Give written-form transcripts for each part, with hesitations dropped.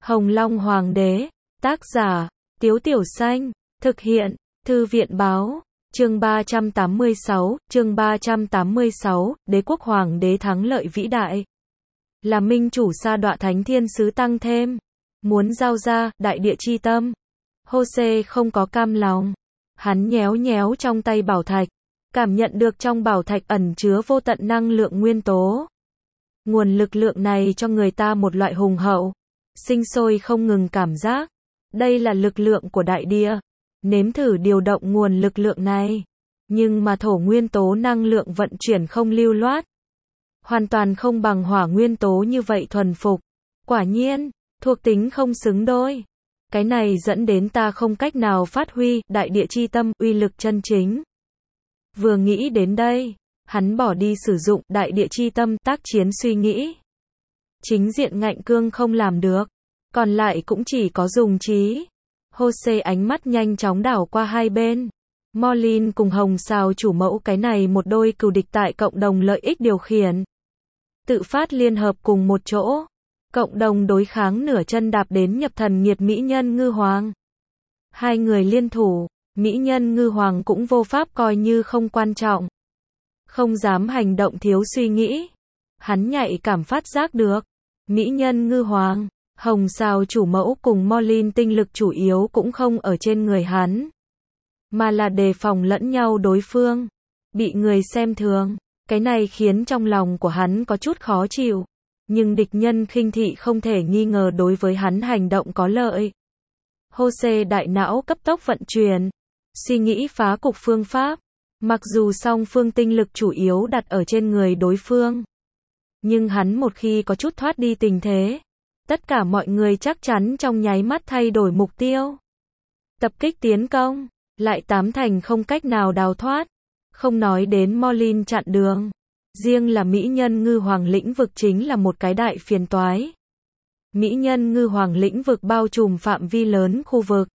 Hồng Long Hoàng đế, tác giả, Tiếu Tiểu Xanh, thực hiện, Thư viện báo, chương 386, Đế quốc Hoàng đế thắng lợi vĩ đại. Là minh chủ sa đọa thánh thiên sứ tăng thêm, muốn giao ra, đại địa chi tâm. Hô-xê không có cam lòng. Hắn nhéo nhéo trong tay bảo thạch, cảm nhận được trong bảo thạch ẩn chứa vô tận năng lượng nguyên tố. Nguồn lực lượng này cho người ta một loại hùng hậu, sinh sôi không ngừng cảm giác. Đây là lực lượng của đại địa. Nếm thử điều động nguồn lực lượng này. Nhưng mà thổ nguyên tố năng lượng vận chuyển không lưu loát. Hoàn toàn không bằng hỏa nguyên tố như vậy thuần phục. Quả nhiên, thuộc tính không xứng đôi. Cái này dẫn đến ta không cách nào phát huy đại địa chi tâm uy lực chân chính. Vừa nghĩ đến đây, hắn bỏ đi sử dụng đại địa chi tâm tác chiến suy nghĩ. Chính diện ngạnh cương không làm được, còn lại cũng chỉ có dùng trí. Hô-xê ánh mắt nhanh chóng đảo qua hai bên. Morlin cùng Hồng Sào chủ mẫu cái này một đôi cừu địch tại cộng đồng lợi ích điều khiển. Tự phát liên hợp cùng một chỗ. Cộng đồng đối kháng nửa chân đạp đến nhập thần nghiệt mỹ nhân ngư hoàng. Hai người liên thủ, mỹ nhân ngư hoàng cũng vô pháp coi như không quan trọng. Không dám hành động thiếu suy nghĩ. Hắn nhạy cảm phát giác được. Mỹ nhân ngư hoàng, Hồng Sào chủ mẫu cùng Morlin tinh lực chủ yếu cũng không ở trên người hắn. Mà là đề phòng lẫn nhau đối phương. Bị người xem thường. Cái này khiến trong lòng của hắn có chút khó chịu. Nhưng địch nhân khinh thị không thể nghi ngờ đối với hắn hành động có lợi. Hô-xê đại não cấp tốc vận chuyển. Suy nghĩ phá cục phương pháp. Mặc dù song phương tinh lực chủ yếu đặt ở trên người đối phương. Nhưng hắn một khi có chút thoát đi tình thế. Tất cả mọi người chắc chắn trong nháy mắt thay đổi mục tiêu. Tập kích tiến công. Lại tám thành không cách nào đào thoát. Không nói đến Morlin chặn đường. Riêng là mỹ nhân ngư hoàng lĩnh vực chính là một cái đại phiền toái. Mỹ nhân ngư hoàng lĩnh vực bao trùm phạm vi lớn khu vực.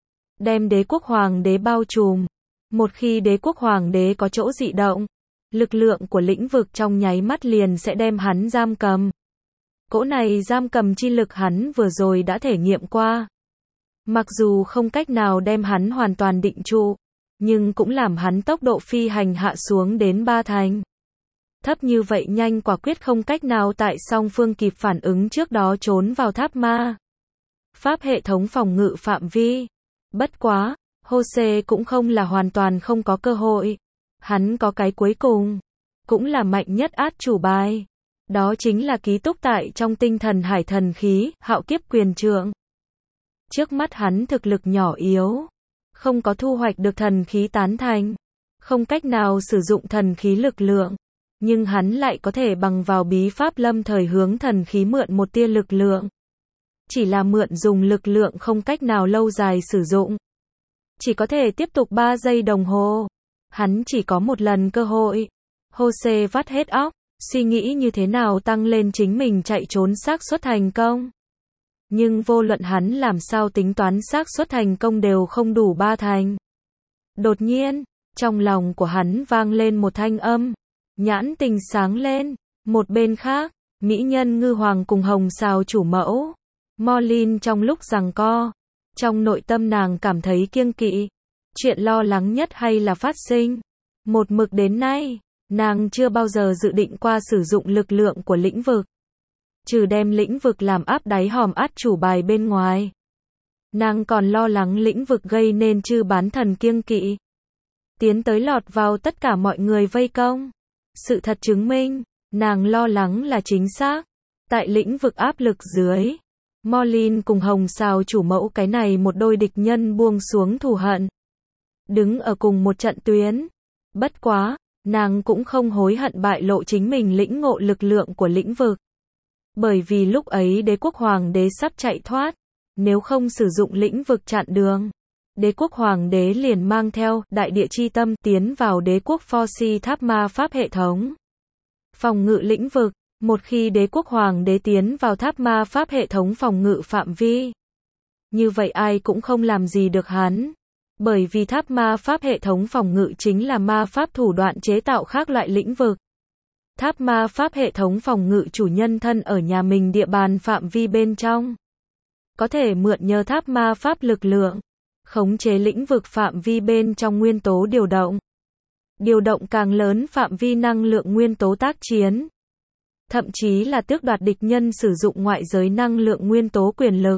Đem đế quốc hoàng đế bao trùm. Một khi đế quốc hoàng đế có chỗ dị động, lực lượng của lĩnh vực trong nháy mắt liền sẽ đem hắn giam cầm. Cỗ này giam cầm chi lực hắn vừa rồi đã thể nghiệm qua. Mặc dù không cách nào đem hắn hoàn toàn định trụ, nhưng cũng làm hắn tốc độ phi hành hạ xuống đến 3 thành. Thấp như vậy nhanh quả quyết không cách nào tại song phương kịp phản ứng trước đó trốn vào tháp ma. Pháp hệ thống phòng ngự phạm vi. Bất quá, Hô-xê cũng không là hoàn toàn không có cơ hội. Hắn có cái cuối cùng, cũng là mạnh nhất át chủ bài. Đó chính là ký túc tại trong tinh thần hải thần khí, hạo kiếp quyền trượng. Trước mắt hắn thực lực nhỏ yếu, không có thu hoạch được thần khí tán thành, không cách nào sử dụng thần khí lực lượng. Nhưng hắn lại có thể bằng vào bí pháp lâm thời hướng thần khí mượn một tia lực lượng. Chỉ là mượn dùng lực lượng không cách nào lâu dài sử dụng. Chỉ có thể tiếp tục 3 giây đồng hồ. Hắn chỉ có một lần cơ hội. Hô-xê vắt hết óc, suy nghĩ như thế nào tăng lên chính mình chạy trốn xác suất thành công. Nhưng vô luận hắn làm sao tính toán xác suất thành công đều không đủ 3 thành. Đột nhiên, trong lòng của hắn vang lên một thanh âm. Nhãn tình sáng lên. Một bên khác, mỹ nhân ngư hoàng cùng Hồng Sào chủ mẫu. Morlin trong lúc giằng co. Trong nội tâm nàng cảm thấy kiêng kỵ. Chuyện lo lắng nhất hay là phát sinh. Một mực đến nay, nàng chưa bao giờ dự định qua sử dụng lực lượng của lĩnh vực. Trừ đem lĩnh vực làm áp đáy hòm át chủ bài bên ngoài. Nàng còn lo lắng lĩnh vực gây nên chư bán thần kiêng kỵ. Tiến tới lọt vào tất cả mọi người vây công. Sự thật chứng minh, nàng lo lắng là chính xác. Tại lĩnh vực áp lực dưới, Morlin cùng Hồng Sào chủ mẫu cái này một đôi địch nhân buông xuống thù hận. Đứng ở cùng một trận tuyến. Bất quá, nàng cũng không hối hận bại lộ chính mình lĩnh ngộ lực lượng của lĩnh vực. Bởi vì lúc ấy đế quốc hoàng đế sắp chạy thoát. Nếu không sử dụng lĩnh vực chặn đường, đế quốc hoàng đế liền mang theo đại địa chi tâm tiến vào đế quốc Forci tháp ma pháp hệ thống. Phòng ngự lĩnh vực. Một khi đế quốc hoàng đế tiến vào tháp ma pháp hệ thống phòng ngự phạm vi, như vậy ai cũng không làm gì được hắn. Bởi vì tháp ma pháp hệ thống phòng ngự chính là ma pháp thủ đoạn chế tạo khác loại lĩnh vực. Tháp ma pháp hệ thống phòng ngự chủ nhân thân ở nhà mình địa bàn phạm vi bên trong. có thể mượn nhờ tháp ma pháp lực lượng, khống chế lĩnh vực phạm vi bên trong nguyên tố điều động. Điều động càng lớn phạm vi năng lượng nguyên tố tác chiến. Thậm chí là tước đoạt địch nhân sử dụng ngoại giới năng lượng nguyên tố quyền lực.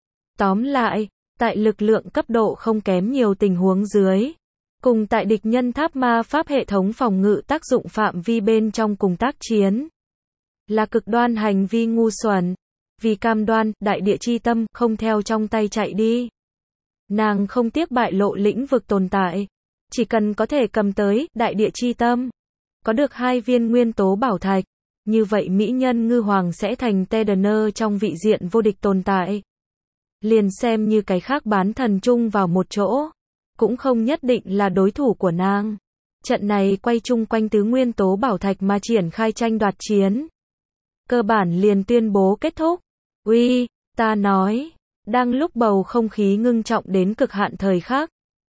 Tóm lại, tại lực lượng cấp độ không kém nhiều tình huống dưới, cùng tại địch nhân tháp ma pháp hệ thống phòng ngự tác dụng phạm vi bên trong cùng tác chiến, là cực đoan hành vi ngu xuẩn. Vì cam đoan, đại địa chi tâm không theo trong tay chạy đi. Nàng không tiếc bại lộ lĩnh vực tồn tại. Chỉ cần có thể cầm tới đại địa chi tâm, có được 2 viên nguyên tố bảo thạch, như vậy mỹ nhân ngư hoàng sẽ thành Tedener trong vị diện vô địch tồn tại. Liền xem như cái khác bán thần chung vào một chỗ, cũng không nhất định là đối thủ của nàng. Trận này quay chung quanh tứ nguyên tố bảo thạch mà triển khai tranh đoạt chiến. Cơ bản liền tuyên bố kết thúc. Uy, ta nói, đang lúc bầu không khí ngưng trọng đến cực hạn thời khắc.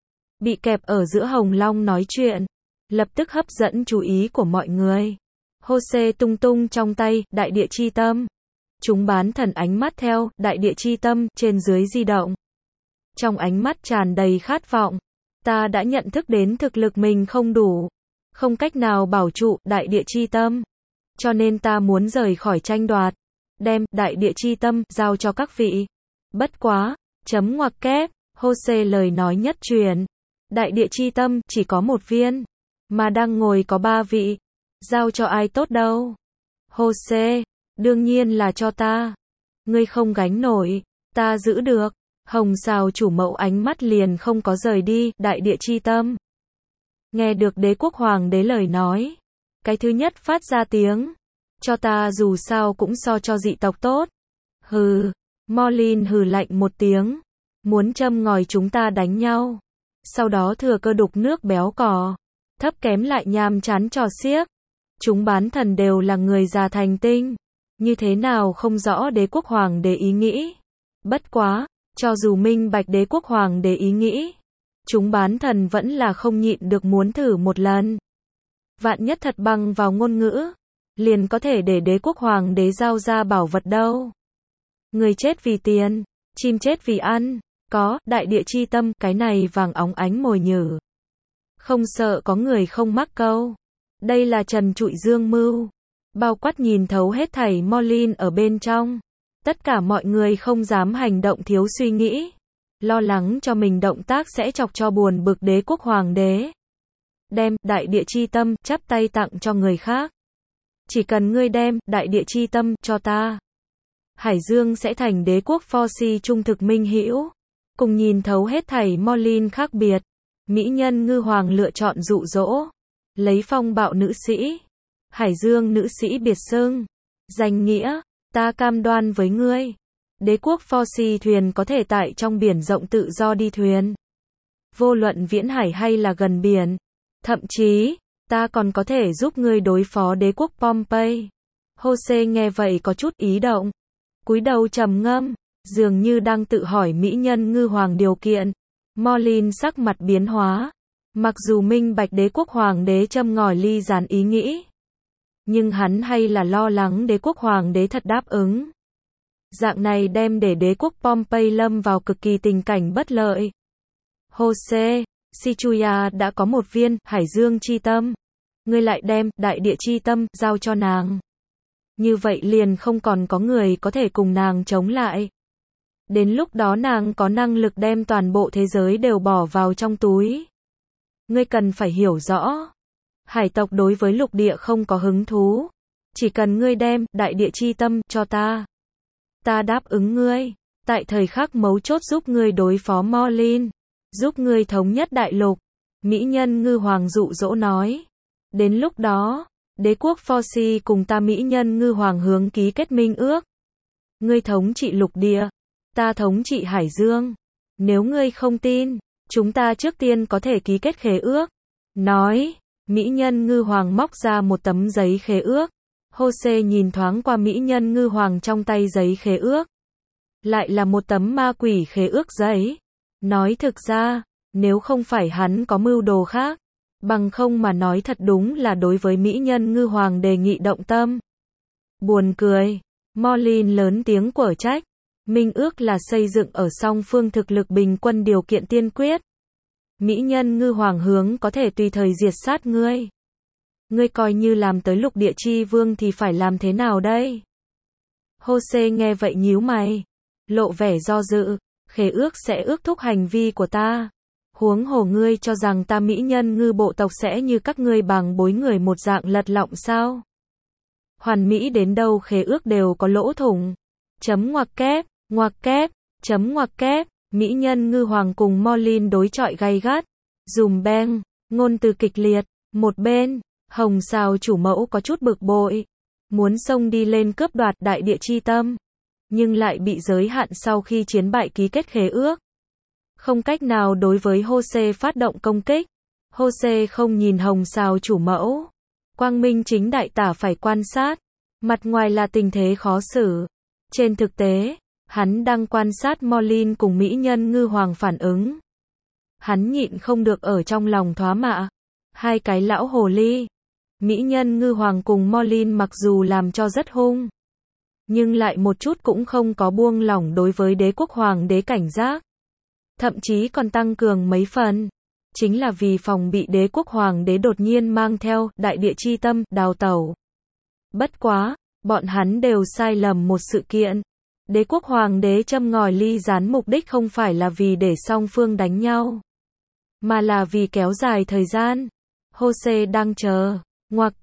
Bị kẹp ở giữa Hồng Long nói chuyện, lập tức hấp dẫn chú ý của mọi người. Hô-xê tung tung trong tay, đại địa chi tâm. Chúng bán thần ánh mắt theo, đại địa chi tâm, trên dưới di động. Trong ánh mắt tràn đầy khát vọng. Ta đã nhận thức đến thực lực mình không đủ. Không cách nào bảo trụ, đại địa chi tâm. Cho nên ta muốn rời khỏi tranh đoạt. Đem, đại địa chi tâm, giao cho các vị. Bất quá, chấm ngoặc kép, Hô-xê lời nói nhất truyền. Đại địa chi tâm, chỉ có 1 viên. Mà đang ngồi có 3 vị. Giao cho ai tốt đâu? Hô-xê, đương nhiên là cho ta. Ngươi không gánh nổi, ta giữ được. Hồng Sào chủ mẫu ánh mắt liền không có rời đi, đại địa chi tâm. Nghe được đế quốc hoàng đế lời nói. Cái thứ nhất phát ra tiếng. Cho ta dù sao cũng so cho dị tộc tốt. Hừ, Morlin hừ lạnh một tiếng. Muốn châm ngòi chúng ta đánh nhau. Sau đó thừa cơ đục nước béo cò. Thấp kém lại nhàm chán trò xiếc. Chúng bán thần đều là người già thành tinh. Như thế nào không rõ đế quốc hoàng đế ý nghĩ. Bất quá, cho dù minh bạch đế quốc hoàng đế ý nghĩ, chúng bán thần vẫn là không nhịn được muốn thử một lần. Vạn nhất thật bằng vào ngôn ngữ, liền có thể để đế quốc hoàng đế giao ra bảo vật đâu. Người chết vì tiền, chim chết vì ăn, có, đại địa chi tâm, cái này vàng óng ánh mồi nhử. Không sợ có người không mắc câu. Đây là trần trụi dương mưu. Bao quát nhìn thấu hết thảy Morlin ở bên trong. Tất cả mọi người không dám hành động thiếu suy nghĩ. Lo lắng cho mình động tác sẽ chọc cho buồn bực đế quốc hoàng đế. Đem, đại địa chi tâm, chắp tay tặng cho người khác. Chỉ cần ngươi đem, đại địa chi tâm, cho ta. Hải Dương sẽ thành đế quốc Forci trung thực minh hữu. Cùng nhìn thấu hết thảy Morlin khác biệt. Mỹ nhân ngư hoàng lựa chọn dụ dỗ. Lấy phong bạo nữ sĩ. Hải Dương nữ sĩ biệt xưng. Danh nghĩa, ta cam đoan với ngươi. Đế quốc Forci thuyền có thể tại trong biển rộng tự do đi thuyền. Vô luận viễn hải hay là gần biển. Thậm chí, ta còn có thể giúp ngươi đối phó đế quốc Pompey. Hô-xê nghe vậy có chút ý động. Cúi đầu trầm ngâm, dường như đang tự hỏi mỹ nhân ngư hoàng điều kiện. Morlin sắc mặt biến hóa. Mặc dù minh bạch đế quốc hoàng đế châm ngòi ly gián ý nghĩ. Nhưng hắn hay là lo lắng đế quốc hoàng đế thật đáp ứng. Dạng này đem để đế quốc Pompey lâm vào cực kỳ tình cảnh bất lợi. Hô-xê, Sichuya đã có 1 viên, Hải Dương chi tâm. Ngươi lại đem, đại địa chi tâm, giao cho nàng. Như vậy liền không còn có người có thể cùng nàng chống lại. Đến lúc đó nàng có năng lực đem toàn bộ thế giới đều bỏ vào trong túi. Ngươi cần phải hiểu rõ. Hải tộc đối với lục địa không có hứng thú. Chỉ cần ngươi đem, đại địa chi tâm, cho ta. Ta đáp ứng ngươi. Tại thời khắc mấu chốt giúp ngươi đối phó Morlin. Giúp ngươi thống nhất đại lục. Mỹ nhân ngư hoàng dụ dỗ nói. Đến lúc đó, đế quốc Forci cùng ta mỹ nhân ngư hoàng hướng ký kết minh ước. Ngươi thống trị lục địa. Ta thống trị Hải Dương. Nếu ngươi không tin, chúng ta trước tiên có thể ký kết khế ước. Nói, mỹ nhân ngư hoàng móc ra một tấm giấy khế ước. Hô-xê nhìn thoáng qua mỹ nhân ngư hoàng trong tay giấy khế ước. Lại là một tấm ma quỷ khế ước giấy. Nói thực ra, nếu không phải hắn có mưu đồ khác, bằng không mà nói thật đúng là đối với mỹ nhân ngư hoàng đề nghị động tâm. Buồn cười, Morlin lớn tiếng quở trách. Minh ước là xây dựng ở song phương thực lực bình quân điều kiện tiên quyết. Mỹ nhân ngư hoàng hướng có thể tùy thời diệt sát ngươi. Ngươi coi như làm tới lục địa chi vương thì phải làm thế nào đây? Jose nghe vậy nhíu mày, lộ vẻ do dự, khế ước sẽ ước thúc hành vi của ta. Huống hồ ngươi cho rằng ta mỹ nhân ngư bộ tộc sẽ như các ngươi bằng bối người một dạng lật lọng sao? Hoàn mỹ đến đâu khế ước đều có lỗ thủng. Ngoặc kép, ngoặc kép, mỹ nhân ngư hoàng cùng Morlin đối chọi gay gắt. Dùm beng, ngôn từ kịch liệt, một bên, Hồng Sao chủ mẫu có chút bực bội, muốn xông đi lên cướp đoạt đại địa chi tâm, nhưng lại bị giới hạn sau khi chiến bại ký kết khế ước. Không cách nào đối với Jose phát động công kích. Jose không nhìn Hồng Sao chủ mẫu. Quang minh chính đại tả phải quan sát. Mặt ngoài là tình thế khó xử. Trên thực tế, hắn đang quan sát Morlin cùng mỹ nhân ngư hoàng phản ứng. Hắn nhịn không được ở trong lòng thoá mạ. Hai cái lão hồ ly. Mỹ nhân ngư hoàng cùng Morlin mặc dù làm cho rất hung, nhưng lại một chút cũng không có buông lỏng đối với đế quốc hoàng đế cảnh giác. Thậm chí còn tăng cường mấy phần. Chính là vì phòng bị đế quốc hoàng đế đột nhiên mang theo đại địa chi tâm đào tẩu. Bất quá, bọn hắn đều sai lầm một sự kiện. Đế quốc hoàng đế châm ngòi ly gián mục đích không phải là vì để song phương đánh nhau, mà là vì kéo dài thời gian. Jose đang chờ. Ngoặc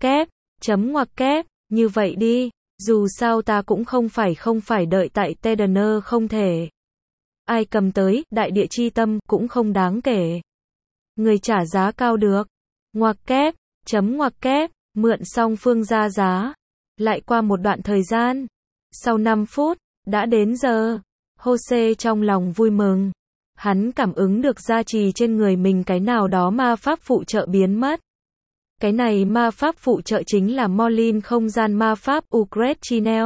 kép, như vậy đi, dù sao ta cũng không phải đợi tại Tedener không thể. Ai cầm tới, đại địa chi tâm, cũng không đáng kể. Người trả giá cao được. Ngoặc kép, mượn song phương ra giá. Lại qua một đoạn thời gian. Sau 5 phút, đã đến giờ. Jose trong lòng vui mừng. Hắn cảm ứng được gia trì trên người mình cái nào đó ma pháp phụ trợ biến mất. Cái này ma pháp phụ trợ chính là Morlin không gian ma pháp Ugret Chinel.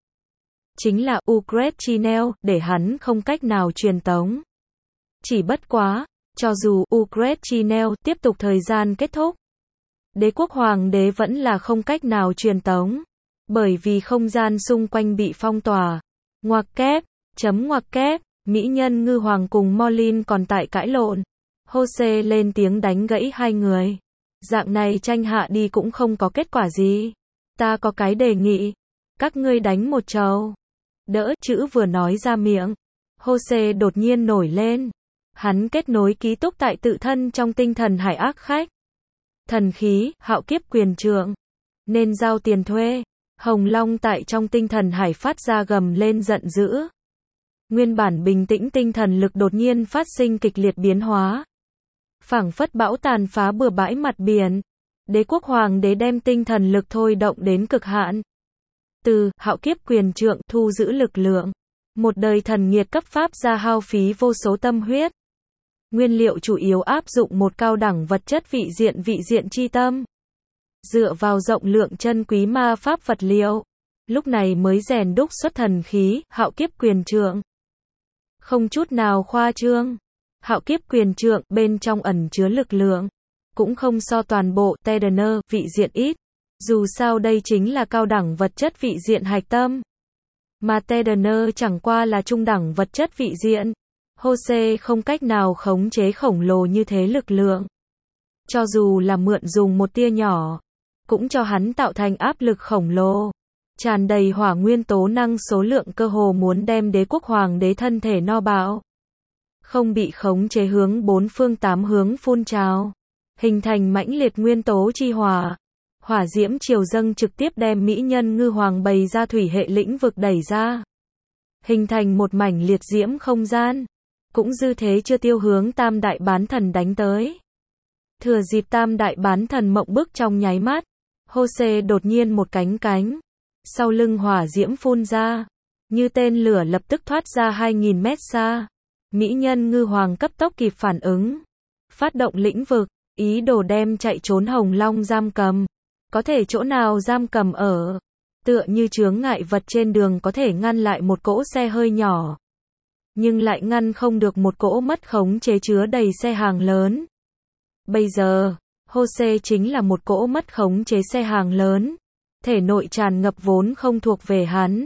Chính là Ugret Chinel, để hắn không cách nào truyền tống. Chỉ bất quá, cho dù Ugret Chinel tiếp tục thời gian kết thúc, đế quốc hoàng đế vẫn là không cách nào truyền tống, bởi vì không gian xung quanh bị phong tỏa. Ngoặc kép, mỹ nhân ngư hoàng cùng Morlin còn tại cãi lộn. Jose lên tiếng đánh gãy hai người. Dạng này tranh hạ đi cũng không có kết quả gì. Ta có cái đề nghị. Các ngươi đánh một trầu. Đỡ chữ vừa nói ra miệng. Jose đột nhiên nổi lên. Hắn kết nối ký túc tại tự thân trong tinh thần hải ác khách. Thần khí, hạo kiếp quyền trượng. Nên giao tiền thuê. Hồng Long tại trong tinh thần hải phát ra gầm lên giận dữ. Nguyên bản bình tĩnh tinh thần lực đột nhiên phát sinh kịch liệt biến hóa. Phảng phất bão tàn phá bừa bãi mặt biển. Đế quốc hoàng đế đem tinh thần lực thôi động đến cực hạn. Từ hạo kiếp quyền trượng thu giữ lực lượng. Một đời thần nghiệt cấp pháp ra hao phí vô số tâm huyết. Nguyên liệu chủ yếu áp dụng một cao đẳng vật chất vị diện chi tâm. Dựa vào rộng lượng chân quý ma pháp vật liệu. Lúc này mới rèn đúc xuất thần khí, hạo kiếp quyền trượng. Không chút nào khoa trương. Hạo kiếp quyền trượng bên trong ẩn chứa lực lượng. Cũng không so toàn bộ Tedener vị diện ít. Dù sao đây chính là cao đẳng vật chất vị diện hạch tâm. Mà Tedener chẳng qua là trung đẳng vật chất vị diện. Jose không cách nào khống chế khổng lồ như thế lực lượng. Cho dù là mượn dùng một tia nhỏ, cũng cho hắn tạo thành áp lực khổng lồ. Tràn đầy hỏa nguyên tố năng số lượng cơ hồ muốn đem đế quốc hoàng đế thân thể no bạo. Không bị khống chế hướng bốn phương tám hướng phun trào. Hình thành mãnh liệt nguyên tố chi hỏa. Hỏa diễm triều dâng trực tiếp đem mỹ nhân ngư hoàng bày ra thủy hệ lĩnh vực đẩy ra. Hình thành một mảnh liệt diễm không gian. Cũng dư thế chưa tiêu hướng tam đại bán thần đánh tới. Thừa dịp tam đại bán thần mộng bức trong nháy mắt. Jose đột nhiên một cánh. Sau lưng hỏa diễm phun ra. Như tên lửa lập tức thoát ra 2000 mét xa. Mỹ nhân ngư hoàng cấp tốc kịp phản ứng. Phát động lĩnh vực. Ý đồ đem chạy trốn Hồng Long giam cầm. Có thể chỗ nào giam cầm ở. Tựa như chướng ngại vật trên đường có thể ngăn lại một cỗ xe hơi nhỏ. Nhưng lại ngăn không được một cỗ mất khống chế chứa đầy xe hàng lớn. Bây giờ, Jose chính là một cỗ mất khống chế xe hàng lớn. Thể nội tràn ngập vốn không thuộc về hắn.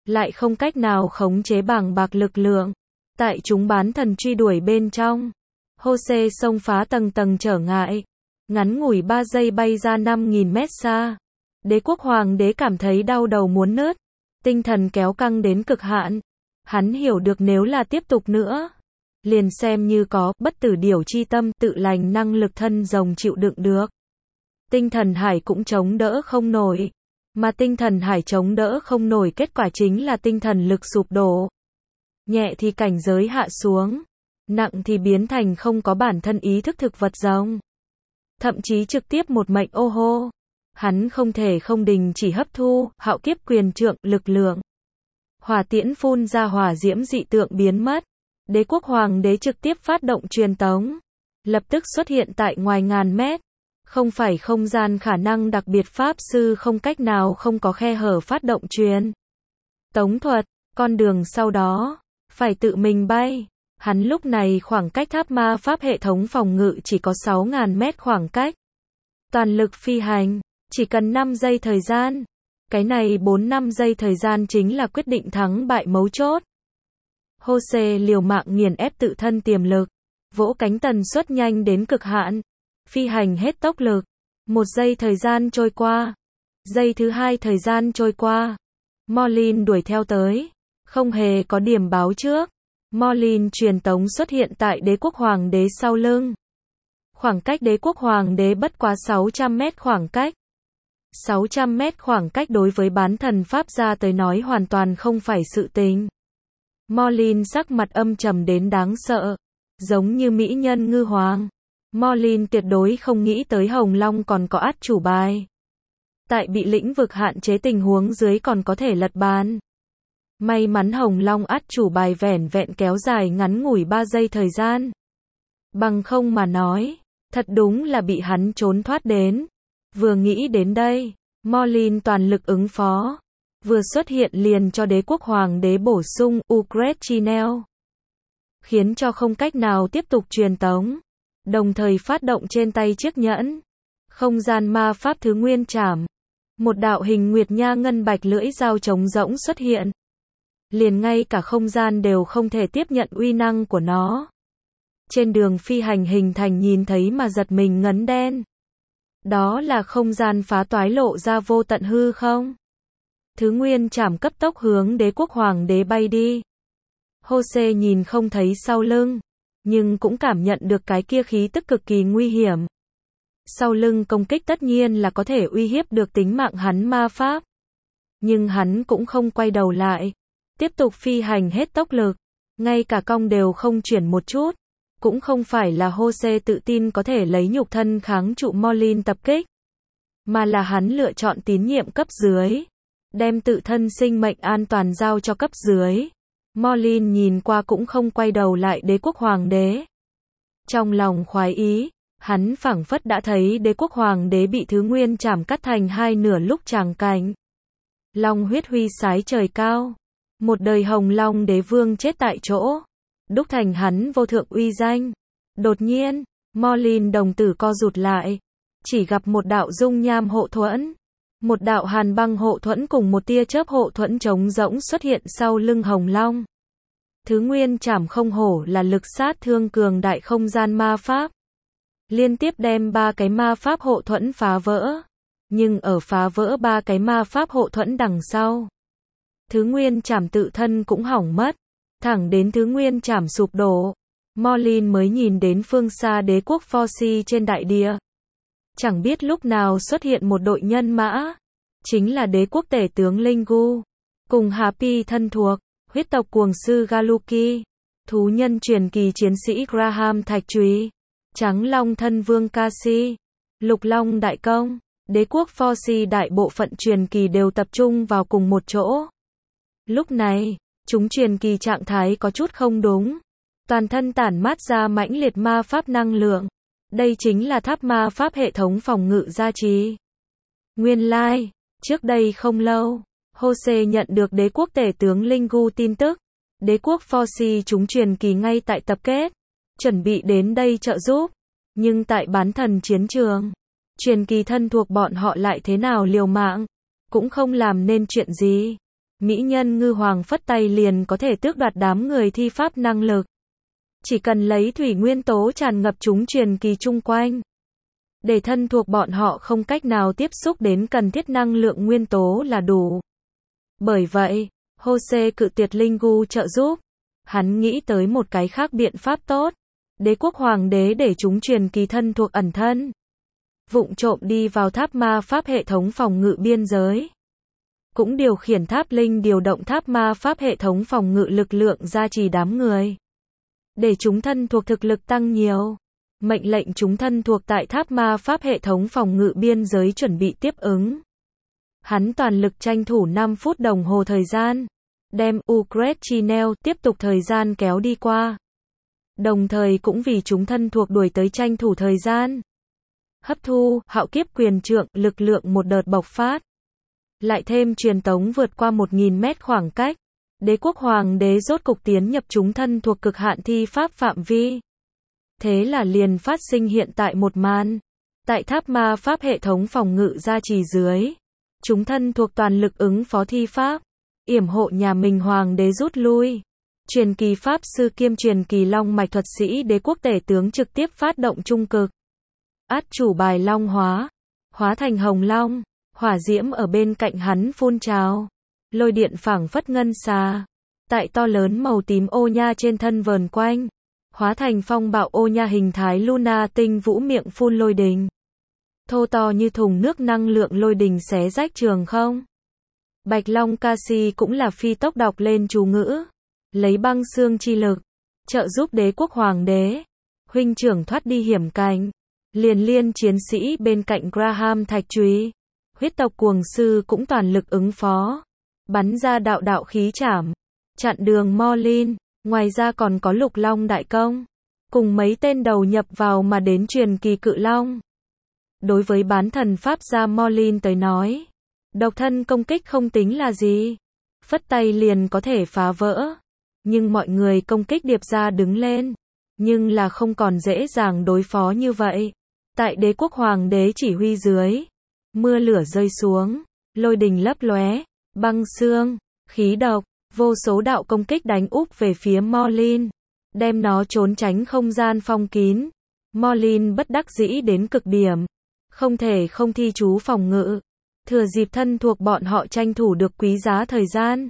lại không cách nào khống chế bàng bạc lực lượng. Tại chúng bán thần truy đuổi bên trong, Jose xông phá tầng tầng trở ngại, ngắn ngủi 3 giây bay ra 5.000 mét xa. Đế quốc hoàng đế cảm thấy đau đầu muốn nứt, tinh thần kéo căng đến cực hạn. Hắn hiểu được nếu là tiếp tục nữa, liền xem như có bất tử điểu chi tâm tự lành năng lực thân rồng chịu đựng được. Tinh thần hải cũng chống đỡ không nổi. Mà tinh thần hải chống đỡ không nổi kết quả chính là tinh thần lực sụp đổ. Nhẹ thì cảnh giới hạ xuống, nặng thì biến thành không có bản thân ý thức thực vật rồng. Thậm chí trực tiếp một mệnh ô hô. Hắn không thể không đình chỉ hấp thu hạo kiếp quyền trượng lực lượng. Hỏa tiễn phun ra hỏa diễm dị tượng biến mất. Đế quốc hoàng đế trực tiếp phát động truyền tống, lập tức xuất hiện tại ngoài ngàn mét. Không phải không gian khả năng đặc biệt pháp sư không cách nào không có khe hở phát động truyền tống thuật, con đường sau đó phải tự mình bay. Hắn lúc này khoảng cách tháp ma pháp hệ thống phòng ngự chỉ có 6.000 mét khoảng cách. Toàn lực phi hành, chỉ cần 5 giây thời gian. Cái này 4-5 giây thời gian chính là quyết định thắng bại mấu chốt. Jose liều mạng nghiền ép tự thân tiềm lực, vỗ cánh tần suất nhanh đến cực hạn, phi hành hết tốc lực. 1 giây thời gian trôi qua, giây thứ 2 thời gian trôi qua. Morlin đuổi theo tới, không hề có điểm báo trước. Morlin truyền tống xuất hiện tại đế quốc hoàng đế sau lưng. Khoảng cách đế quốc hoàng đế bất quá 600 mét khoảng cách. 600 mét khoảng cách đối với bán thần pháp gia tới nói hoàn toàn không phải sự tình. Morlin sắc mặt âm trầm đến đáng sợ, giống như mỹ nhân ngư hoàng. Morlin tuyệt đối không nghĩ tới Hồng Long còn có át chủ bài. Tại bị lĩnh vực hạn chế tình huống dưới còn có thể lật bàn. May mắn Hồng Long át chủ bài vẻn vẹn kéo dài ngắn ngủi 3 giây thời gian. Bằng không mà nói, thật đúng là bị hắn trốn thoát đến. Vừa nghĩ đến đây, Morlin toàn lực ứng phó. Vừa xuất hiện liền cho đế quốc hoàng đế bổ sung Ugret Chinel, khiến cho không cách nào tiếp tục truyền tống. Đồng thời phát động trên tay chiếc nhẫn không gian ma pháp thứ nguyên trảm. Một đạo hình nguyệt nha ngân bạch lưỡi dao trống rỗng xuất hiện. Liền ngay cả không gian đều không thể tiếp nhận uy năng của nó. Trên đường phi hành hình thành nhìn thấy mà giật mình ngấn đen. Đó là không gian phá toái lộ ra vô tận hư không? Thứ nguyên trảm cấp tốc hướng đế quốc hoàng đế bay đi. Jose nhìn không thấy sau lưng, nhưng cũng cảm nhận được cái kia khí tức cực kỳ nguy hiểm. Sau lưng công kích tất nhiên là có thể uy hiếp được tính mạng hắn ma pháp. Nhưng hắn cũng không quay đầu lại, tiếp tục phi hành hết tốc lực, ngay cả cong đều không chuyển một chút. Cũng không phải là Jose tự tin có thể lấy nhục thân kháng trụ Morlin tập kích, mà là hắn lựa chọn tín nhiệm cấp dưới, đem tự thân sinh mệnh an toàn giao cho cấp dưới. Morlin nhìn qua cũng không quay đầu lại đế quốc hoàng đế. Trong lòng khoái ý, hắn phảng phất đã thấy đế quốc hoàng đế bị thứ nguyên trảm cắt thành hai nửa lúc tràng cảnh. Long huyết huy sái trời cao. Một đời Hồng Long đế vương chết tại chỗ, đúc thành hắn vô thượng uy danh. Đột nhiên, Morlin đồng tử co rụt lại, chỉ gặp một đạo dung nham hộ thuẫn, một đạo hàn băng hộ thuẫn cùng một tia chớp hộ thuẫn trống rỗng xuất hiện sau lưng Hồng Long. Thứ nguyên trảm không hổ là lực sát thương cường đại không gian ma pháp. Liên tiếp đem 3 cái ma pháp hộ thuẫn phá vỡ. Nhưng ở phá vỡ 3 cái ma pháp hộ thuẫn đằng sau, thứ nguyên trảm tự thân cũng hỏng mất. Thẳng đến thứ nguyên trảm sụp đổ, Morlin mới nhìn đến phương xa đế quốc Forci trên đại địa. Chẳng biết lúc nào xuất hiện một đội nhân mã, chính là đế quốc tể tướng Lingu, cùng Happy thân thuộc, huyết tộc cuồng sư Galuki, thú nhân truyền kỳ chiến sĩ Graham Thạch Trùy, trắng long thân vương Kasi, lục long đại công. Đế quốc Forci đại bộ phận truyền kỳ đều tập trung vào cùng một chỗ. Lúc này, chúng truyền kỳ trạng thái có chút không đúng. Toàn thân tản mát ra mãnh liệt ma pháp năng lượng. Đây chính là tháp ma pháp hệ thống phòng ngự gia trì. Nguyên lai, trước đây không lâu, Jose nhận được đế quốc tể tướng Lingu tin tức. Đế quốc Forci chúng truyền kỳ ngay tại tập kết, chuẩn bị đến đây trợ giúp. Nhưng tại bán thần chiến trường, truyền kỳ thân thuộc bọn họ lại thế nào liều mạng, cũng không làm nên chuyện gì. Mỹ nhân ngư hoàng phất tay liền có thể tước đoạt đám người thi pháp năng lực. Chỉ cần lấy thủy nguyên tố tràn ngập chúng truyền kỳ chung quanh, để thân thuộc bọn họ không cách nào tiếp xúc đến cần thiết năng lượng nguyên tố là đủ. Bởi vậy, Jose cự tuyệt Linh Gu trợ giúp. Hắn nghĩ tới một cái khác biện pháp tốt. Đế quốc hoàng đế để chúng truyền kỳ thân thuộc ẩn thân, vụng trộm đi vào tháp ma pháp hệ thống phòng ngự biên giới. Cũng điều khiển tháp linh điều động tháp ma pháp hệ thống phòng ngự lực lượng gia trì đám người, để chúng thân thuộc thực lực tăng nhiều. Mệnh lệnh chúng thân thuộc tại tháp ma pháp hệ thống phòng ngự biên giới chuẩn bị tiếp ứng. Hắn toàn lực tranh thủ 5 phút đồng hồ thời gian, đem Ukraine tiếp tục thời gian kéo đi qua. Đồng thời cũng vì chúng thân thuộc đuổi tới tranh thủ thời gian. Hấp thu, hạo kiếp quyền trượng, lực lượng một đợt bộc phát. Lại thêm truyền tống vượt qua 1000 mét khoảng cách. Đế quốc hoàng đế rốt cục tiến nhập chúng thân thuộc cực hạn thi pháp phạm vi. Thế là liền phát sinh hiện tại một màn. Tại tháp ma pháp hệ thống phòng ngự gia trì dưới, chúng thân thuộc toàn lực ứng phó thi pháp, yểm hộ nhà mình hoàng đế rút lui. Truyền kỳ pháp sư kiêm truyền kỳ long mạch thuật sĩ đế quốc tể tướng trực tiếp phát động trung cực. Át chủ bài long hóa, hóa thành hồng long, hỏa diễm ở bên cạnh hắn phun trào. Lôi điện phảng phất ngân xà, tại to lớn màu tím ô nha trên thân vờn quanh, hóa thành phong bạo ô nha hình thái Luna tinh vũ miệng phun lôi đình. Thô to như thùng nước năng lượng lôi đình xé rách trường không. Bạch Long Casi cũng là phi tốc đọc lên chú ngữ, lấy băng xương chi lực, trợ giúp đế quốc hoàng đế, huynh trưởng thoát đi hiểm cảnh. Liền liên chiến sĩ bên cạnh Graham thạch chùy, huyết tộc cuồng sư cũng toàn lực ứng phó, bắn ra đạo đạo khí trảm, chặn đường Morlin. Ngoài ra còn có Lục Long đại công, cùng mấy tên đầu nhập vào mà đến truyền kỳ cự long. Đối với bán thần pháp gia Morlin tới nói, độc thân công kích không tính là gì, phất tay liền có thể phá vỡ. Nhưng mọi người công kích điệp ra đứng lên, nhưng là không còn dễ dàng đối phó như vậy. Tại đế quốc hoàng đế chỉ huy dưới, mưa lửa rơi xuống, lôi đình lấp lóe, băng xương, khí độc, vô số đạo công kích đánh úp về phía Morlin, đem nó trốn tránh không gian phong kín. Morlin bất đắc dĩ đến cực điểm, không thể không thi chú phòng ngự, thừa dịp thân thuộc bọn họ tranh thủ được quý giá thời gian.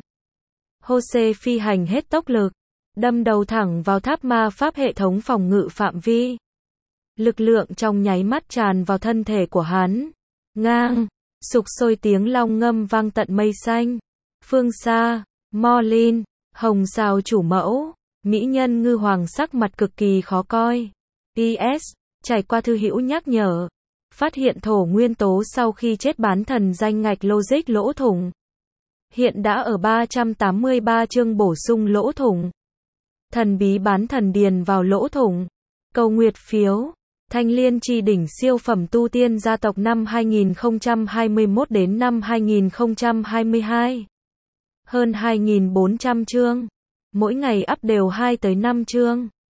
Jose phi hành hết tốc lực, đâm đầu thẳng vào tháp ma pháp hệ thống phòng ngự phạm vi. Lực lượng trong nháy mắt tràn vào thân thể của hắn. Ngang, sục sôi tiếng long ngâm vang tận mây xanh. Phương xa, Morlin, hồng sao chủ mẫu, mỹ nhân ngư hoàng sắc mặt cực kỳ khó coi. PS, trải qua thư hữu nhắc nhở, phát hiện thổ nguyên tố sau khi chết bán thần danh ngạch logic lỗ thủng. Hiện đã ở 383 chương bổ sung lỗ thủng. Thần bí bán thần điền vào lỗ thủng. Cầu nguyệt phiếu. Thanh liên chi đỉnh siêu phẩm tu tiên gia tộc năm 2021 đến năm 2022. Hơn 2.400 chương. Mỗi ngày up đều 2 tới 5 chương.